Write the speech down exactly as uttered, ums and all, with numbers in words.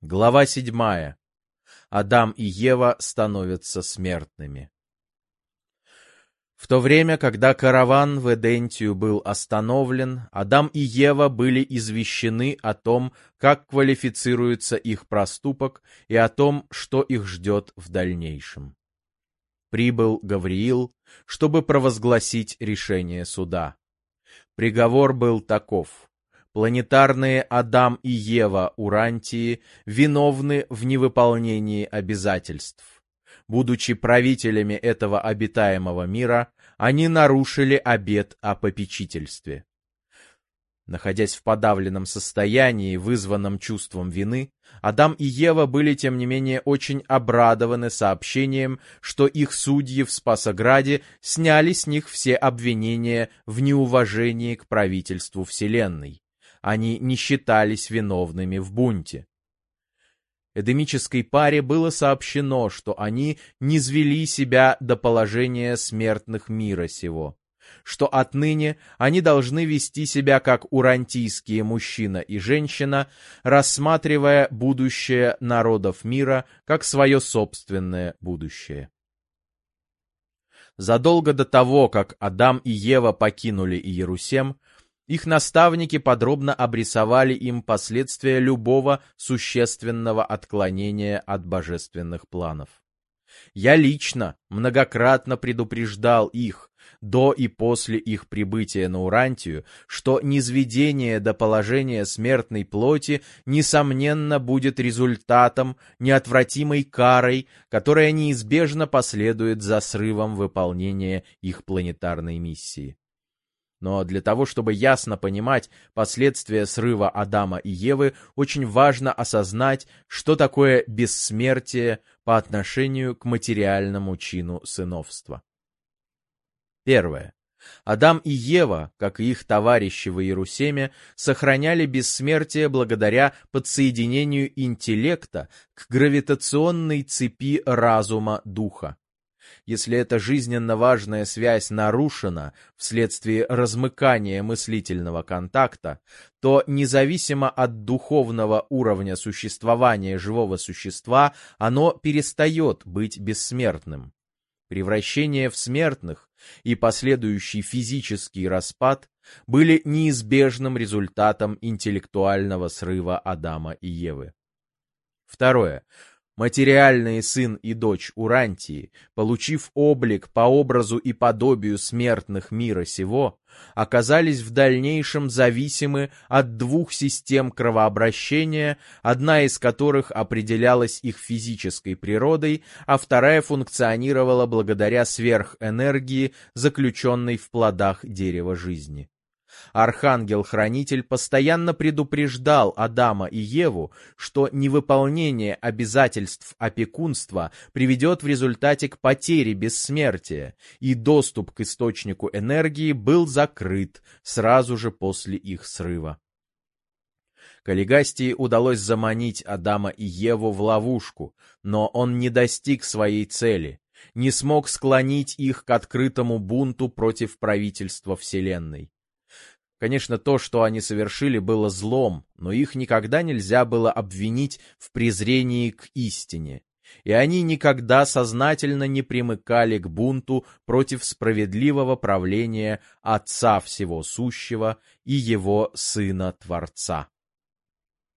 Глава седьмая. Адам и Ева становятся смертными. В то время, когда караван в Эдентию был остановлен, Адам и Ева были извещены о том, как квалифицируется их проступок и о том, что их ждет в дальнейшем. Прибыл Гавриил, чтобы провозгласить решение суда. Приговор был таков. Планетарные Адам и Ева Урантии виновны в невыполнении обязательств. Будучи правителями этого обитаемого мира, они нарушили обет о попечительстве. Находясь в подавленном состоянии, вызванном чувством вины, Адам и Ева были, тем не менее, очень обрадованы сообщением, что их судьи в Спасограде сняли с них все обвинения в неуважении к правительству Вселенной. Они не считались виновными в бунте. Эдемической паре было сообщено, что они низвели себя до положения смертных мира сего, что отныне они должны вести себя как урантийские мужчина и женщина, рассматривая будущее народов мира как свое собственное будущее. Задолго до того, как Адам и Ева покинули Иерусалим, их наставники подробно обрисовали им последствия любого существенного отклонения от божественных планов. Я лично многократно предупреждал их, до и после их прибытия на Урантию, что низведение до положения смертной плоти, несомненно, будет результатом, неотвратимой карой, которая неизбежно последует за срывом выполнения их планетарной миссии. Но для того, чтобы ясно понимать последствия срыва Адама и Евы, очень важно осознать, что такое бессмертие по отношению к материальному чину сыновства. Первое. Адам и Ева, как и их товарищи в Иерусалиме, сохраняли бессмертие благодаря подсоединению интеллекта к гравитационной цепи разума духа. Если эта жизненно важная связь нарушена вследствие размыкания мыслительного контакта, то независимо от духовного уровня существования живого существа, оно перестает быть бессмертным. Превращение в смертных и последующий физический распад были неизбежным результатом интеллектуального срыва Адама и Евы. Второе. Материальные сын и дочь Урантии, получив облик по образу и подобию смертных мира сего, оказались в дальнейшем зависимы от двух систем кровообращения, одна из которых определялась их физической природой, а вторая функционировала благодаря сверхэнергии, заключенной в плодах дерева жизни. Архангел-хранитель постоянно предупреждал Адама и Еву, что невыполнение обязательств опекунства приведет в результате к потере бессмертия, и доступ к источнику энергии был закрыт сразу же после их срыва. Каллигастии удалось заманить Адама и Еву в ловушку, но он не достиг своей цели, не смог склонить их к открытому бунту против правительства Вселенной. Конечно, то, что они совершили, было злом, но их никогда нельзя было обвинить в презрении к истине, и они никогда сознательно не примыкали к бунту против справедливого правления Отца Всего Сущего и Его Сына Творца.